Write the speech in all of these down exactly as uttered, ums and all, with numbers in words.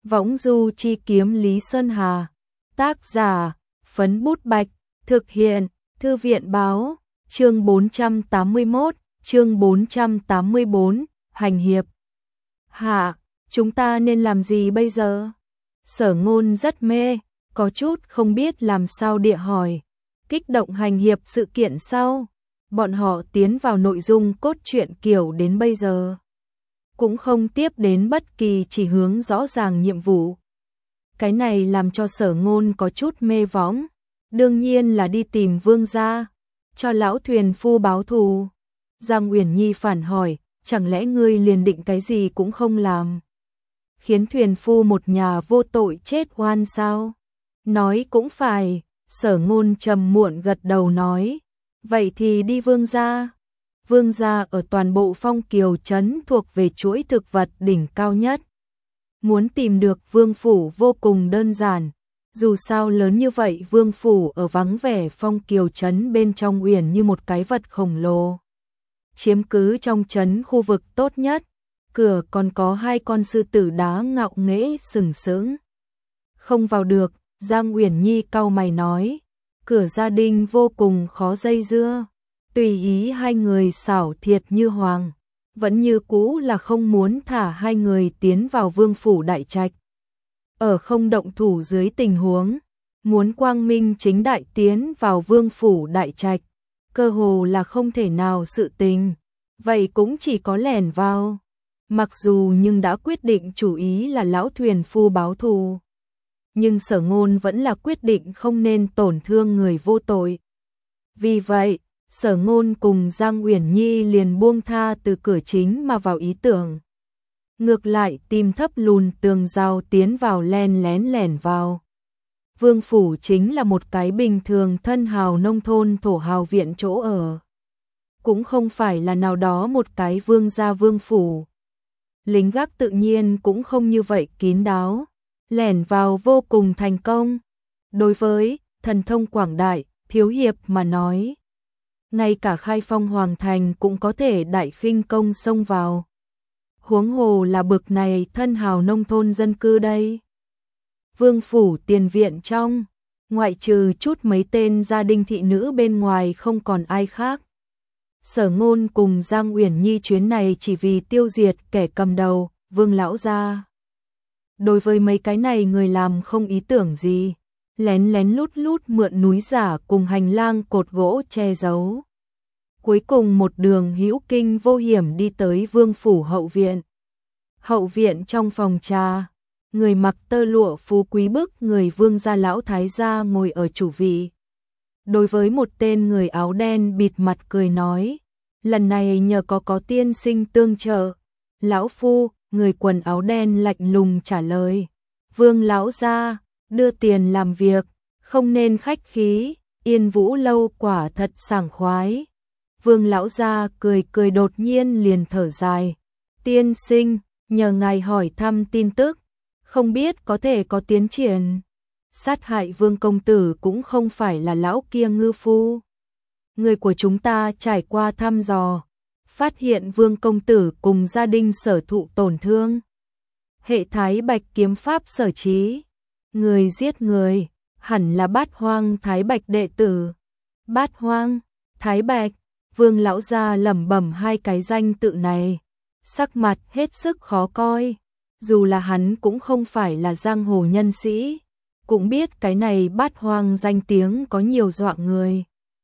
Võng du chi kiếm Lý Sơn Hà. Tác giả, Phấn Bút Bạch. Thực hiện, Thư viện Báo. Chương bốn trăm tám mươi mốt, chương bốn trăm tám mươi bốn, hành hiệp. Hạ, chúng ta nên làm gì bây giờ? Sở Ngôn rất mê, có chút không biết làm sao địa hỏi. Kích động hành hiệp sự kiện sau, bọn họ tiến vào nội dung cốt truyện kiểu đến bây giờ. Cũng không tiếp đến bất kỳ chỉ hướng rõ ràng nhiệm vụ. Cái này làm cho Sở Ngôn có chút mê võng. Đương nhiên là đi tìm Vương gia, cho lão thuyền phu báo thù. Giang Uyển Nhi phản hỏi, chẳng lẽ ngươi liền định cái gì cũng không làm, khiến thuyền phu một nhà vô tội chết oan sao? Nói cũng phải, Sở Ngôn trầm muộn gật đầu nói, vậy thì đi Vương gia. Vương gia ở toàn bộ Phong Kiều trấn thuộc về chuỗi thực vật đỉnh cao nhất. Muốn tìm được vương phủ vô cùng đơn giản. Dù sao lớn như vậy, vương phủ ở vắng vẻ Phong Kiều trấn bên trong uyển như một cái vật khổng lồ. Chiếm cứ trong trấn khu vực tốt nhất, cửa còn có hai con sư tử đá ngạo nghễ sừng sững. Không vào được, Giang Uyển Nhi cau mày nói, cửa gia đình vô cùng khó dây dưa. Tùy ý hai người xảo thiệt như hoàng, vẫn như cũ là không muốn thả hai người tiến vào vương phủ đại trạch. Ở không động thủ dưới tình huống, muốn quang minh chính đại tiến vào vương phủ đại trạch, cơ hồ là không thể nào sự tình, vậy cũng chỉ có lẻn vào. Mặc dù nhưng đã quyết định chủ ý là lão thuyền phu báo thù, nhưng Sở Ngôn vẫn là quyết định không nên tổn thương người vô tội. Vì vậy, Sở Ngôn cùng Giang Uyển Nhi liền buông tha từ cửa chính mà vào ý tưởng. Ngược lại tìm thấp lùn tường rào tiến vào, len lén lẻn vào. Vương phủ chính là một cái bình thường thân hào nông thôn thổ hào viện chỗ ở. Cũng không phải là nào đó một cái vương gia vương phủ. Lính gác tự nhiên cũng không như vậy kín đáo. Lẻn vào vô cùng thành công. Đối với thần thông quảng đại, thiếu hiệp mà nói, ngay cả Khai Phong Hoàng Thành cũng có thể đại khinh công xông vào. Huống hồ là bực này thân hào nông thôn dân cư đây. Vương phủ tiền viện trong, ngoại trừ chút mấy tên gia đình thị nữ bên ngoài không còn ai khác. Sở Ngôn cùng Giang Uyển Nhi chuyến này chỉ vì tiêu diệt kẻ cầm đầu, Vương lão gia. Đối với mấy cái này người làm không ý tưởng gì, lén lén lút lút mượn núi giả cùng hành lang cột gỗ che giấu. Cuối cùng một đường hữu kinh vô hiểm đi tới vương phủ hậu viện. Hậu viện trong phòng trà, người mặc tơ lụa phú quý bức người vương gia lão thái gia ngồi ở chủ vị. Đối với một tên người áo đen bịt mặt cười nói, lần này nhờ có có tiên sinh tương trợ. Lão phu, người quần áo đen lạnh lùng trả lời, Vương lão gia, đưa tiền làm việc, không nên khách khí, Yên Vũ lâu quả thật sảng khoái. Vương lão gia cười cười đột nhiên liền thở dài, tiên sinh, nhờ ngài hỏi thăm tin tức, không biết có thể có tiến triển. Sát hại Vương công tử cũng không phải là lão kia ngư phu. Người của chúng ta trải qua thăm dò, phát hiện Vương công tử cùng gia đình sở thụ tổn thương. Hệ Thái Bạch kiếm pháp sở trí, người giết người, hẳn là Bát Hoang Thái Bạch đệ tử. Bát Hoang, Thái Bạch, Vương lão gia lẩm bẩm hai cái danh tự này, sắc mặt hết sức khó coi. Dù là hắn cũng không phải là giang hồ nhân sĩ, cũng biết cái này Bát Hoang danh tiếng có nhiều dọa người.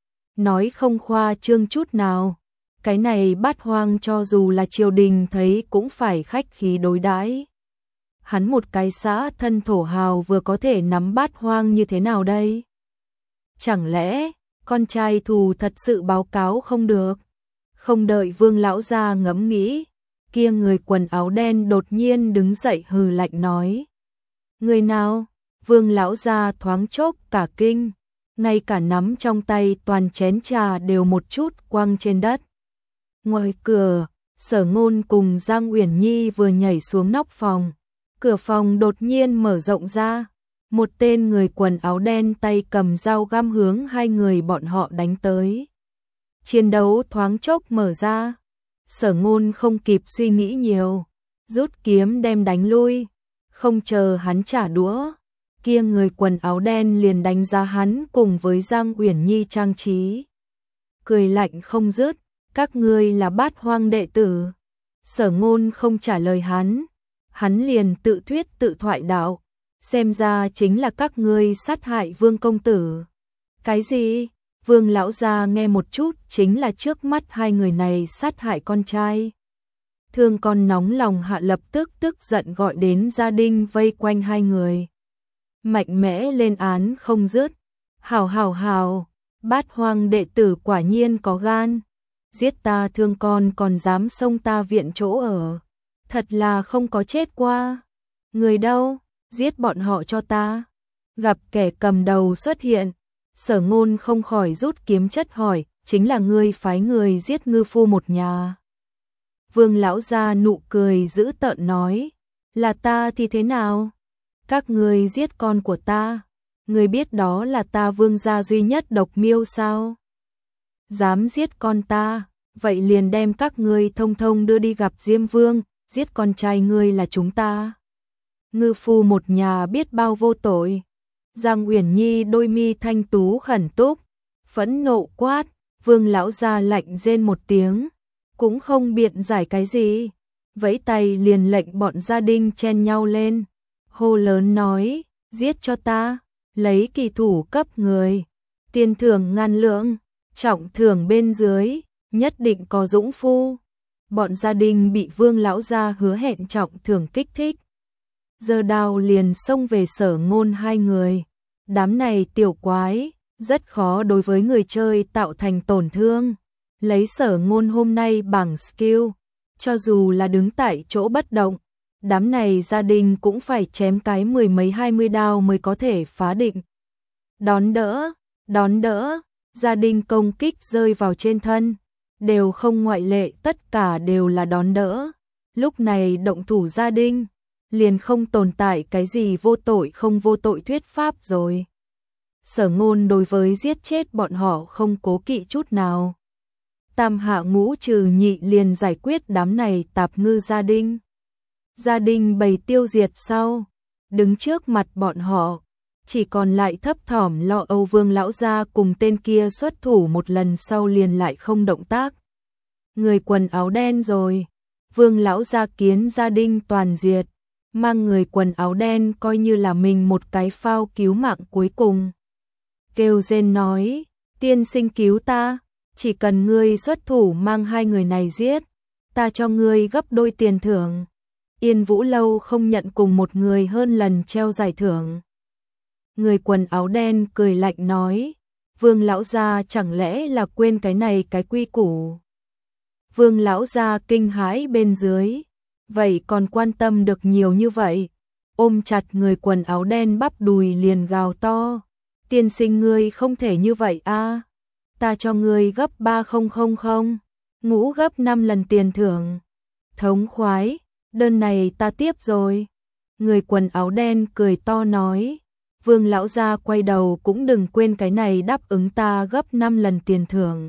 Nói không khoa trương chút nào, cái này Bát Hoang cho dù là triều đình thấy cũng phải khách khí đối đãi. Hắn một cái xã thân thổ hào vừa có thể nắm Bát Hoang như thế nào đây? Chẳng lẽ con trai thù thật sự báo cáo không được? Không đợi Vương lão gia ngẫm nghĩ, kia người quần áo đen đột nhiên đứng dậy hừ lạnh nói, người nào? Vương lão gia thoáng chốc cả kinh, ngay cả nắm trong tay toàn chén trà đều một chút quăng trên đất. Ngoài cửa, Sở Ngôn cùng Giang Uyển Nhi vừa nhảy xuống nóc phòng, cửa phòng đột nhiên mở rộng ra, một tên người quần áo đen tay cầm dao găm hướng hai người bọn họ đánh tới. Chiến đấu thoáng chốc mở ra, Sở Ngôn không kịp suy nghĩ nhiều, rút kiếm đem đánh lui. Không chờ hắn trả đũa, kia người quần áo đen liền đánh giá hắn cùng với Giang Uyển Nhi trang trí. Cười lạnh không dứt, các ngươi là Bát Hoang đệ tử. Sở Ngôn không trả lời hắn, hắn liền tự thuyết tự thoại đạo, xem ra chính là các ngươi sát hại Vương công tử. Cái gì? Vương lão gia nghe một chút, chính là trước mắt hai người này sát hại con trai. Thương con nóng lòng hạ lập tức tức giận gọi đến gia đình vây quanh hai người. Mạnh mẽ lên án không dứt. Hào hào hào, Bát Hoang đệ tử quả nhiên có gan. Giết ta Thương con còn dám xông ta viện chỗ ở. Thật là không có chết qua. Người đâu? Giết bọn họ cho ta. Gặp kẻ cầm đầu xuất hiện, Sở Ngôn không khỏi rút kiếm chất hỏi, chính là ngươi phái người giết ngư phu một nhà. Vương lão gia nụ cười dữ tợn nói, là ta thì thế nào? Các ngươi giết con của ta, ngươi biết đó là ta Vương gia duy nhất độc miêu sao? Dám giết con ta, vậy liền đem các ngươi thông thông đưa đi gặp Diêm Vương, giết con trai ngươi là chúng ta. Ngư phu một nhà biết bao vô tội. Giang Uyển Nhi đôi mi thanh tú khẩn túc, phẫn nộ quát, Vương lão gia lạnh rên một tiếng, cũng không biện giải cái gì, vẫy tay liền lệnh bọn gia đình chen nhau lên, hô lớn nói, giết cho ta, lấy kỳ thủ cấp người, tiền thưởng ngàn lượng, trọng thưởng bên dưới, nhất định có dũng phu. Bọn gia đình bị Vương lão gia hứa hẹn trọng thưởng kích thích, giơ đao liền xông về Sở Ngôn hai người. Đám này tiểu quái, rất khó đối với người chơi tạo thành tổn thương. Lấy Sở Ngôn hôm nay bằng skill, cho dù là đứng tại chỗ bất động, đám này gia đình cũng phải chém cái mười mấy hai mươi đao mới có thể phá định. Đón đỡ, đón đỡ, gia đình công kích rơi vào trên thân, đều không ngoại lệ, tất cả đều là đón đỡ. Lúc này động thủ gia đình, liền không tồn tại cái gì vô tội không vô tội thuyết pháp rồi. Sở Ngôn đối với giết chết bọn họ không cố kỵ chút nào. Tam hạ ngũ trừ nhị liền giải quyết đám này tạp ngư gia đình. Gia đình bầy tiêu diệt sau, đứng trước mặt bọn họ, chỉ còn lại thấp thỏm lo âu Vương lão gia cùng tên kia xuất thủ một lần sau liền lại không động tác. Người quần áo đen rồi, Vương lão gia kiến gia đình toàn diệt, mang người quần áo đen coi như là mình một cái phao cứu mạng cuối cùng. Kêu rên nói, tiên sinh cứu ta, chỉ cần ngươi xuất thủ mang hai người này giết, ta cho ngươi gấp đôi tiền thưởng. Yên Vũ lâu không nhận cùng một người hơn lần treo giải thưởng. Người quần áo đen cười lạnh nói, Vương lão gia chẳng lẽ là quên cái này cái quy củ. Vương lão gia kinh hãi bên dưới, vậy còn quan tâm được nhiều như vậy, ôm chặt người quần áo đen bắp đùi liền gào to, tiên sinh ngươi không thể như vậy a, ta cho ngươi gấp ba không không không, ngũ gấp năm lần tiền thưởng. Thống khoái, đơn này ta tiếp rồi. Người quần áo đen cười to nói, Vương lão gia quay đầu cũng đừng quên cái này đáp ứng ta gấp năm lần tiền thưởng.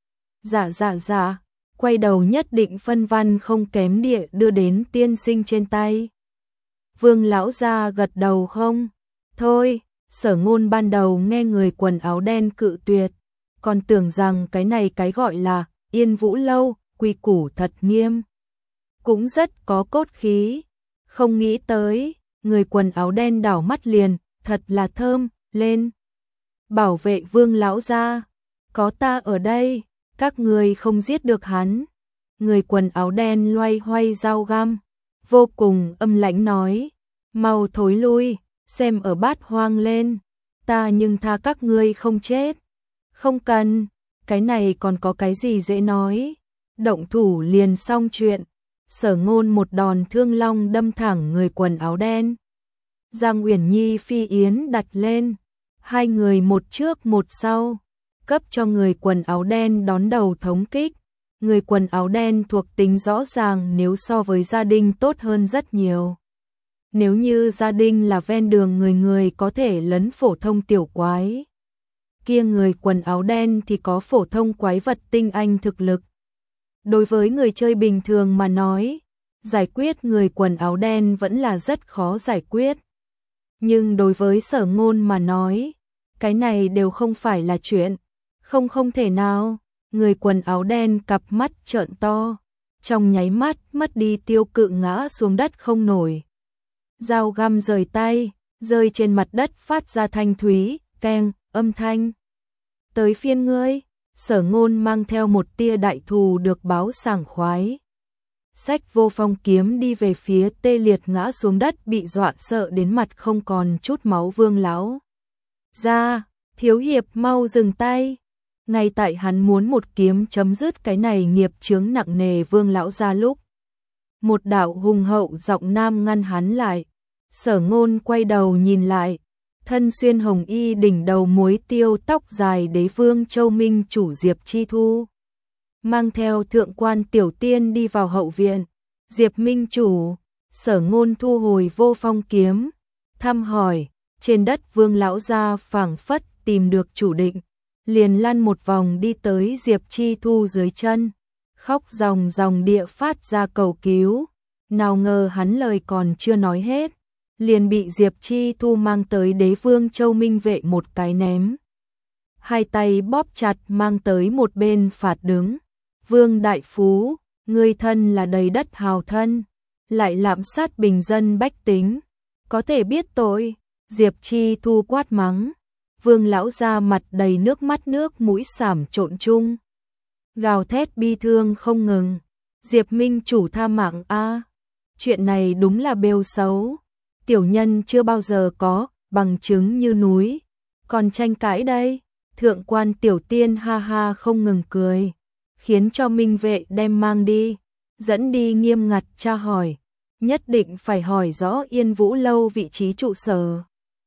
Dạ dạ dạ, quay đầu nhất định phân văn không kém địa đưa đến tiên sinh trên tay. Vương lão gia gật đầu không? Thôi, Sở Ngôn ban đầu nghe người quần áo đen cự tuyệt, còn tưởng rằng cái này cái gọi là Yên Vũ lâu, quy củ thật nghiêm, cũng rất có cốt khí, không nghĩ tới, người quần áo đen đảo mắt liền, thật là thơm, lên. Bảo vệ Vương lão gia, có ta ở đây, các người không giết được hắn. Người quần áo đen loay hoay dao găm, vô cùng âm lãnh nói, mau thối lui, xem ở Bát Hoang lên, ta nhưng tha các ngươi không chết. Không cần, cái này còn có cái gì dễ nói, động thủ liền xong chuyện. Sở Ngôn một đòn thương long đâm thẳng người quần áo đen. Giang Uyển Nhi phi yến đặt lên, hai người một trước một sau, cấp cho người quần áo đen đón đầu thống kích. Người quần áo đen thuộc tính rõ ràng nếu so với gia đình tốt hơn rất nhiều. Nếu như gia đình là ven đường người người có thể lấn phổ thông tiểu quái, kia người quần áo đen thì có phổ thông quái vật tinh anh thực lực. Đối với người chơi bình thường mà nói, giải quyết người quần áo đen vẫn là rất khó giải quyết. Nhưng đối với Sở Ngôn mà nói, cái này đều không phải là chuyện. Không không thể nào, người quần áo đen cặp mắt trợn to, trong nháy mắt mất đi tiêu cự ngã xuống đất không nổi. Dao găm rời tay, rơi trên mặt đất phát ra thanh thúy, keng, âm thanh. Tới phiên ngươi, Sở Ngôn mang theo một tia đại thù được báo sảng khoái. Xách vô phong kiếm đi về phía tê liệt ngã xuống đất bị dọa sợ đến mặt không còn chút máu Vương lão ra, thiếu hiệp mau dừng tay. Ngay tại hắn muốn một kiếm chấm dứt cái này nghiệp chướng nặng nề Vương lão ra lúc, một đạo hùng hậu giọng nam ngăn hắn lại. Sở Ngôn quay đầu nhìn lại, thân xuyên hồng y đỉnh đầu muối tiêu tóc dài đế vương Châu Minh chủ Diệp Chi Thu, mang theo thượng quan tiểu tiên đi vào hậu viện. Diệp Minh chủ, Sở Ngôn thu hồi vô phong kiếm, thăm hỏi, trên đất Vương lão gia phảng phất tìm được chủ định, liền lăn một vòng đi tới Diệp Chi Thu dưới chân, khóc ròng ròng địa phát ra cầu cứu. Nào ngờ hắn lời còn chưa nói hết, liền bị Diệp Chi Thu mang tới đế vương Châu Minh vệ một cái ném. Hai tay bóp chặt mang tới một bên phạt đứng. Vương đại phú, ngươi thân là đầy đất hào thân, lại lạm sát bình dân bách tính, có thể biết tội. Diệp Chi Thu quát mắng. Vương lão ra mặt đầy nước mắt nước mũi xảm trộn chung, gào thét bi thương không ngừng. Diệp Minh chủ tha mạng a, chuyện này đúng là bêu xấu. Tiểu nhân chưa bao giờ có, bằng chứng như núi, còn tranh cãi đây. Thượng quan tiểu tiên ha ha không ngừng cười, khiến cho Minh vệ đem mang đi, dẫn đi nghiêm ngặt tra hỏi, nhất định phải hỏi rõ Yên Vũ lâu vị trí trụ sở.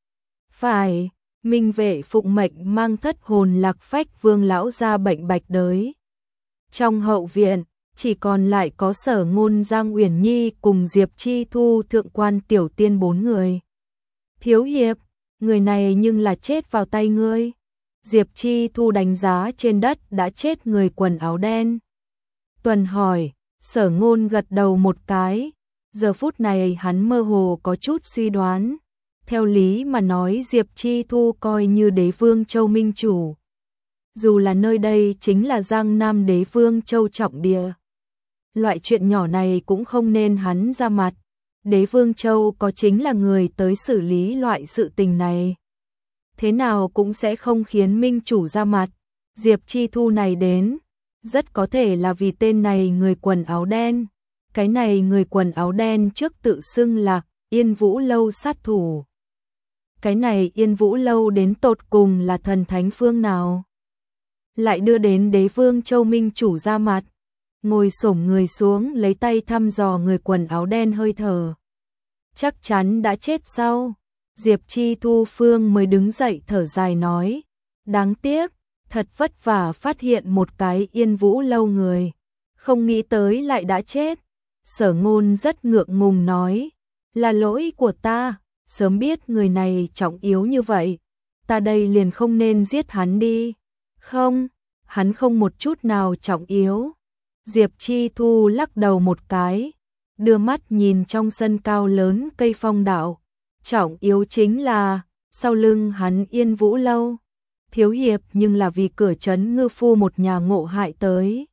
Phải, Minh vệ phụng mệnh mang thất hồn lạc phách Vương lão ra bệnh bạch đới. Trong hậu viện, chỉ còn lại có Sở Ngôn, Giang Uyển Nhi cùng Diệp Chi Thu, thượng quan tiểu tiên bốn người. Thiếu hiệp, người này nhưng là chết vào tay ngươi. Diệp Chi Thu đánh giá trên đất đã chết người quần áo đen. Tuần hỏi, Sở Ngôn gật đầu một cái. Giờ phút này hắn mơ hồ có chút suy đoán. Theo lý mà nói Diệp Chi Thu coi như đế vương Châu Minh chủ. Dù là nơi đây chính là Giang Nam đế vương Châu trọng địa, loại chuyện nhỏ này cũng không nên hắn ra mặt. Đế vương Châu có chính là người tới xử lý loại sự tình này, thế nào cũng sẽ không khiến Minh chủ ra mặt. Diệp Chi Thu này đến, rất có thể là vì tên này người quần áo đen. Cái này người quần áo đen trước tự xưng là Yên Vũ lâu sát thủ. Cái này Yên Vũ lâu đến tột cùng là thần thánh phương nào, lại đưa đến đế vương Châu Minh chủ ra mặt. Ngồi xổm người xuống lấy tay thăm dò người quần áo đen hơi thở. Chắc chắn đã chết sau. Diệp Chi Thu phương mới đứng dậy thở dài nói, đáng tiếc, thật vất vả phát hiện một cái Yên Vũ lâu người, không nghĩ tới lại đã chết. Sở Ngôn rất ngượng ngùng nói, là lỗi của ta, sớm biết người này trọng yếu như vậy, ta đây liền không nên giết hắn đi. Không, hắn không một chút nào trọng yếu. Diệp Chi Thu lắc đầu một cái, đưa mắt nhìn trong sân cao lớn cây phong đạo. Trọng yếu chính là, sau lưng hắn Yên Vũ lâu. Thiếu hiệp nhưng là vì cửa trấn ngư phu một nhà ngộ hại tới.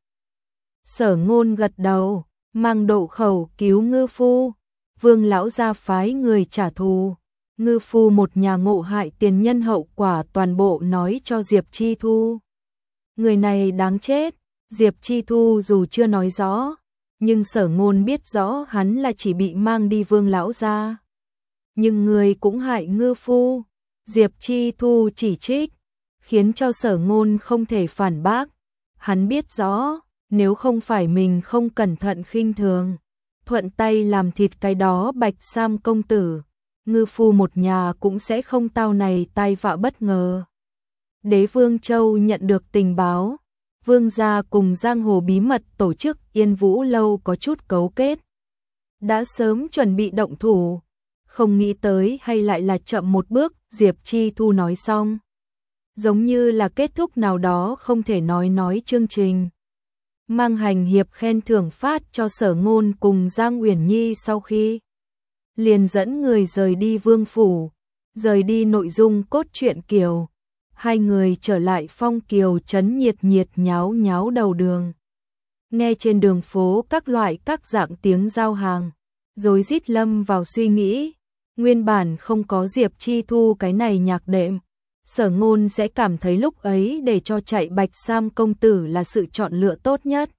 Sở Ngôn gật đầu, mang độ khẩu cứu ngư phu. Vương lão gia phái người trả thù. Ngư phu một nhà ngộ hại tiền nhân hậu quả toàn bộ nói cho Diệp Chi Thu. Người này đáng chết. Diệp Chi Thu dù chưa nói rõ, nhưng Sở Ngôn biết rõ hắn là chỉ bị mang đi Vương lão gia. Nhưng người cũng hại ngư phu. Diệp Chi Thu chỉ trích, khiến cho Sở Ngôn không thể phản bác. Hắn biết rõ, nếu không phải mình không cẩn thận khinh thường, thuận tay làm thịt cái đó Bạch Sam công tử, ngư phu một nhà cũng sẽ không tao này tai vạ bất ngờ. Đế vương Châu nhận được tình báo, Vương gia cùng giang hồ bí mật tổ chức Yên Vũ lâu có chút cấu kết, đã sớm chuẩn bị động thủ, không nghĩ tới hay lại là chậm một bước. Diệp Chi Thu nói xong, giống như là kết thúc nào đó không thể nói nói chương trình. mang hành hiệp khen thưởng phát cho Sở Ngôn cùng Giang Uyển Nhi sau khi liền dẫn người rời đi vương phủ, rời đi nội dung cốt truyện Kiều. Hai người trở lại Phong Kiều trấn nhiệt nhiệt nháo nháo đầu đường. Nghe trên đường phố các loại các dạng tiếng giao hàng, rồi rít lâm vào suy nghĩ. Nguyên bản không có Diệp Chi Thu cái này nhạc đệm, Sở Ngôn sẽ cảm thấy lúc ấy để cho chạy Bạch Sam công tử là sự chọn lựa tốt nhất.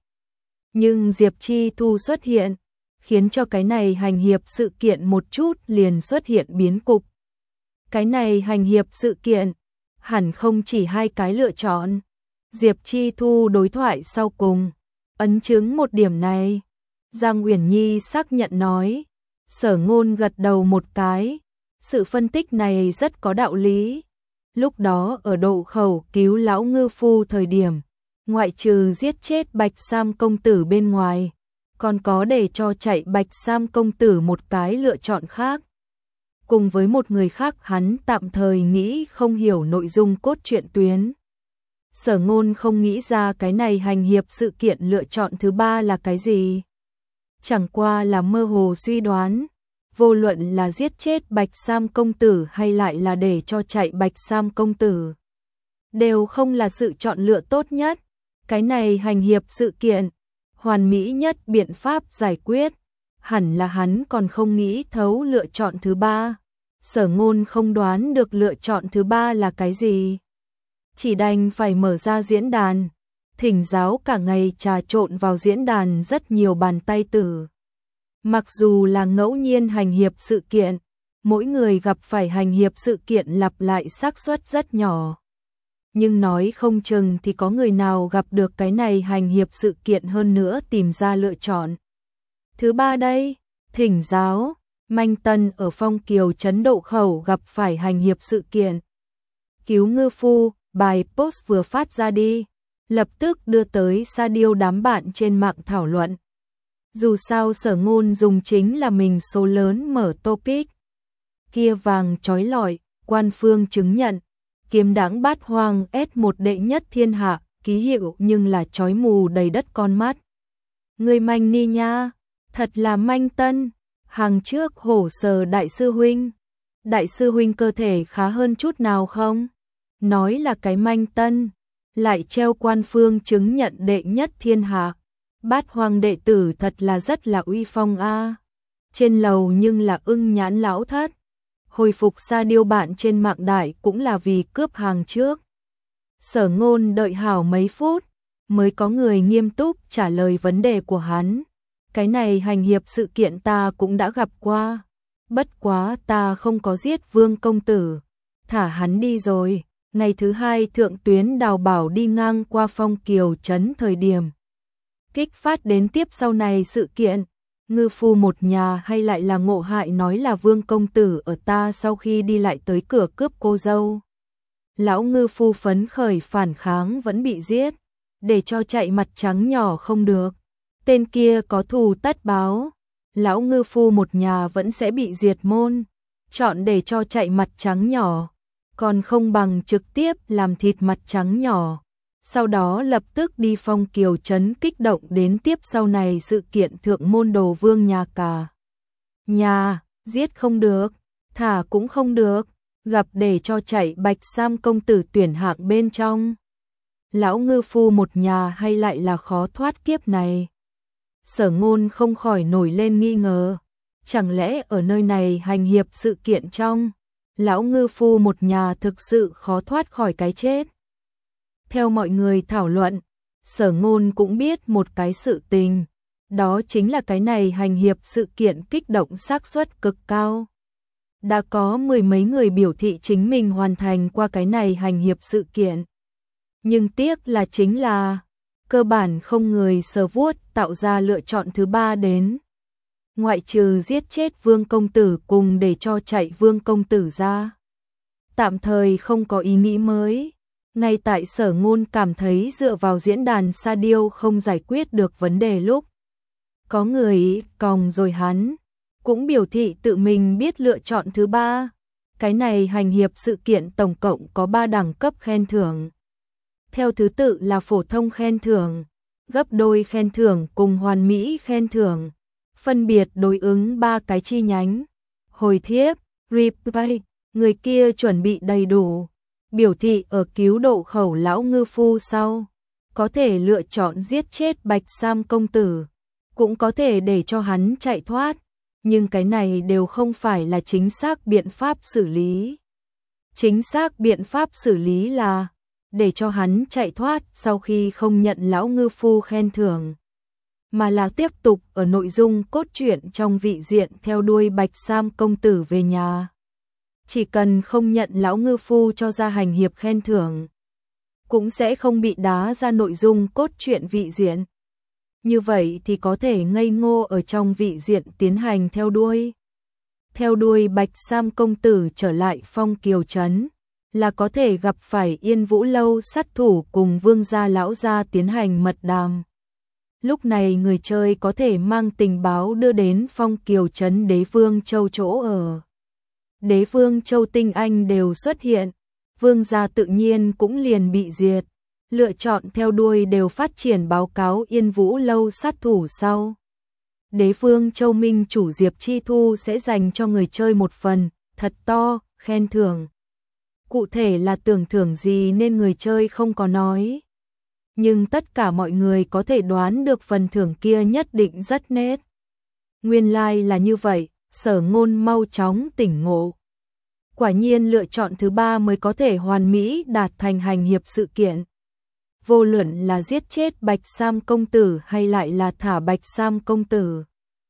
Nhưng Diệp Chi Thu xuất hiện, khiến cho cái này hành hiệp sự kiện một chút liền xuất hiện biến cục. Cái này hành hiệp sự kiện, hẳn không chỉ hai cái lựa chọn. Diệp Chi Thu đối thoại sau cùng, ấn chứng một điểm này. Giang Uyển Nhi xác nhận nói, Sở Ngôn gật đầu một cái, sự phân tích này rất có đạo lý. Lúc đó ở độ khẩu cứu lão ngư phu thời điểm, ngoại trừ giết chết Bạch Sam công tử bên ngoài, còn có để cho chạy Bạch Sam công tử một cái lựa chọn khác. Cùng với một người khác hắn tạm thời nghĩ không hiểu nội dung cốt truyện tuyến. Sở Ngôn không nghĩ ra cái này hành hiệp sự kiện lựa chọn thứ ba là cái gì. Chẳng qua là mơ hồ suy đoán, vô luận là giết chết Bạch Sam công tử hay lại là để cho chạy Bạch Sam công tử, đều không là sự chọn lựa tốt nhất. Cái này hành hiệp sự kiện, hoàn mỹ nhất biện pháp giải quyết, hẳn là hắn còn không nghĩ thấu lựa chọn thứ ba. Sở Ngôn không đoán được lựa chọn thứ ba là cái gì, chỉ đành phải mở ra diễn đàn, thỉnh giáo cả ngày trà trộn vào diễn đàn rất nhiều bàn tay tử. Mặc dù là ngẫu nhiên hành hiệp sự kiện, mỗi người gặp phải hành hiệp sự kiện lặp lại xác suất rất nhỏ. Nhưng nói không chừng thì có người nào gặp được cái này hành hiệp sự kiện hơn nữa tìm ra lựa chọn thứ ba đây. Thỉnh giáo, Manh Tân ở Phong Kiều trấn độ khẩu gặp phải hành hiệp sự kiện cứu ngư phu, bài post vừa phát ra đi, lập tức đưa tới sa điêu đám bạn trên mạng thảo luận. Dù sao Sở Ngôn dùng chính là mình số lớn mở topic. Kia vàng chói lọi, quan phương chứng nhận, kiếm đáng bát hoang S một đệ nhất thiên hạ, ký hiệu nhưng là chói mù đầy đất con mắt. Người manh ni nha, thật là Manh Tân, hàng trước hổ sờ đại sư huynh. Đại sư huynh cơ thể khá hơn chút nào không? Nói là cái Manh Tân, lại treo quan phương chứng nhận đệ nhất thiên hạ. Bát hoang đệ tử thật là rất là uy phong a. Trên lầu nhưng là ưng nhãn lão thất. Hồi phục sa điêu bạn trên mạng đại cũng là vì cướp hàng trước. Sở Ngôn đợi hảo mấy phút, mới có người nghiêm túc trả lời vấn đề của hắn. Cái này hành hiệp sự kiện ta cũng đã gặp qua. Bất quá ta không có giết Vương công tử, thả hắn đi rồi. Ngày thứ hai thượng tuyến Đào Bảo đi ngang qua Phong Kiều trấn thời điểm kích phát đến tiếp sau này sự kiện, ngư phu một nhà hay lại là Ngộ Hại nói là Vương công tử ở ta sau khi đi lại tới cửa cướp cô dâu. Lão ngư phu phấn khởi phản kháng vẫn bị giết, để cho chạy mặt trắng nhỏ không được. Tên kia có thù tất báo, lão ngư phu một nhà vẫn sẽ bị diệt môn, chọn để cho chạy mặt trắng nhỏ, còn không bằng trực tiếp làm thịt mặt trắng nhỏ. Sau đó lập tức đi Phong Kiều trấn kích động đến tiếp sau này sự kiện thượng môn đồ vương nhà cả nhà, giết không được, thả cũng không được, gặp để cho chạy Bạch Sam công tử tuyển hạng bên trong. Lão ngư phu một nhà hay lại là khó thoát kiếp này. Sở Ngôn không khỏi nổi lên nghi ngờ, chẳng lẽ ở nơi này hành hiệp sự kiện trong, lão ngư phu một nhà thực sự khó thoát khỏi cái chết. Theo mọi người thảo luận, Sở Ngôn cũng biết một cái sự tình, đó chính là cái này hành hiệp sự kiện kích động xác suất cực cao. Đã có mười mấy người biểu thị chính mình hoàn thành qua cái này hành hiệp sự kiện. Nhưng tiếc là chính là, cơ bản không người sờ vuốt tạo ra lựa chọn thứ ba đến. Ngoại trừ giết chết Vương công tử cùng để cho chạy Vương công tử ra, tạm thời không có ý nghĩ mới. Ngay tại Sở Ngôn cảm thấy dựa vào diễn đàn sa điêu không giải quyết được vấn đề lúc, có người còng rồi hắn cũng biểu thị tự mình biết lựa chọn thứ ba. Cái này hành hiệp sự kiện tổng cộng có ba đẳng cấp khen thưởng. Theo thứ tự là phổ thông khen thưởng, gấp đôi khen thưởng cùng hoàn mỹ khen thưởng, phân biệt đối ứng ba cái chi nhánh. Hồi thiếp, reply, người kia chuẩn bị đầy đủ, biểu thị ở cứu độ khẩu lão ngư phu sau, có thể lựa chọn giết chết Bạch Sam công tử, cũng có thể để cho hắn chạy thoát, nhưng cái này đều không phải là chính xác biện pháp xử lý. Chính xác biện pháp xử lý là để cho hắn chạy thoát sau khi không nhận lão ngư phu khen thưởng, mà là tiếp tục ở nội dung cốt truyện trong vị diện theo đuôi Bạch Sam công tử về nhà. Chỉ cần không nhận lão ngư phu cho ra hành hiệp khen thưởng, cũng sẽ không bị đá ra nội dung cốt truyện vị diện. Như vậy thì có thể ngây ngô ở trong vị diện tiến hành theo đuôi. Theo đuôi Bạch Sam công tử trở lại Phong Kiều Trấn, là có thể gặp phải Yên Vũ Lâu sát thủ cùng Vương gia lão gia tiến hành mật đàm. Lúc này người chơi có thể mang tình báo đưa đến Phong Kiều Trấn Đế Vương Châu chỗ ở. Đế Vương Châu tinh anh đều xuất hiện, Vương gia tự nhiên cũng liền bị diệt. Lựa chọn theo đuôi đều phát triển báo cáo Yên Vũ Lâu sát thủ sau. Đế Vương Châu Minh chủ Diệp Chi Thu sẽ dành cho người chơi một phần thật to khen thưởng. Cụ thể là tưởng thưởng gì nên người chơi không có nói, nhưng tất cả mọi người có thể đoán được phần thưởng kia nhất định rất nét. Nguyên lai like là như vậy, Sở Ngôn mau chóng tỉnh ngộ. Quả nhiên lựa chọn thứ ba mới có thể hoàn mỹ đạt thành hành hiệp sự kiện. Vô luận là giết chết Bạch Sam công tử hay lại là thả Bạch Sam công tử,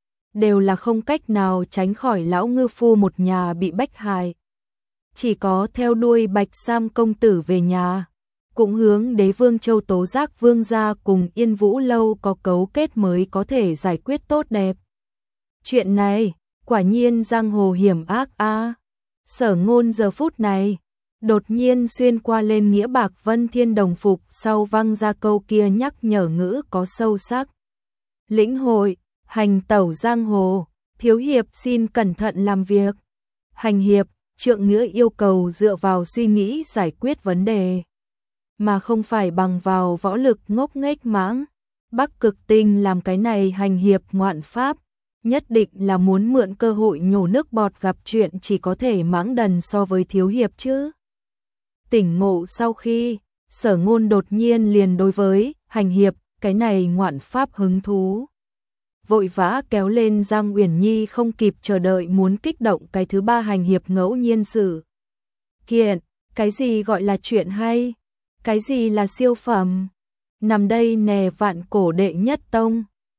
đều là không cách nào tránh khỏi lão ngư phu một nhà bị bách hại. Chỉ có theo đuôi Bạch Sam công tử về nhà, cũng hướng Đế Vương Châu tố giác Vương gia cùng Yên Vũ Lâu có cấu kết mới có thể giải quyết tốt đẹp. Chuyện này, quả nhiên giang hồ hiểm ác a. À. Sở Ngôn giờ phút này, đột nhiên xuyên qua lên nghĩa bạc Vân Thiên đồng phục sau văng ra câu kia nhắc nhở ngữ có sâu sắc. Lĩnh hội, hành tẩu giang hồ, thiếu hiệp xin cẩn thận làm việc. Hành hiệp, trượng nghĩa yêu cầu dựa vào suy nghĩ giải quyết vấn đề, mà không phải bằng vào võ lực ngốc nghếch mãng. Bắc Cực Tinh làm cái này hành hiệp ngoạn pháp, nhất định là muốn mượn cơ hội nhổ nước bọt, gặp chuyện chỉ có thể mãng đần so với thiếu hiệp chứ. Tỉnh ngộ sau khi, Sở Ngôn đột nhiên liền đối với hành hiệp cái này ngoạn pháp hứng thú. Vội vã kéo lên Giang Uyển Nhi không kịp chờ đợi muốn kích động cái thứ ba hành hiệp ngẫu nhiên sự kiện. Cái gì gọi là chuyện hay? Cái gì là siêu phẩm? Nằm đây nè, vạn cổ đệ nhất tông,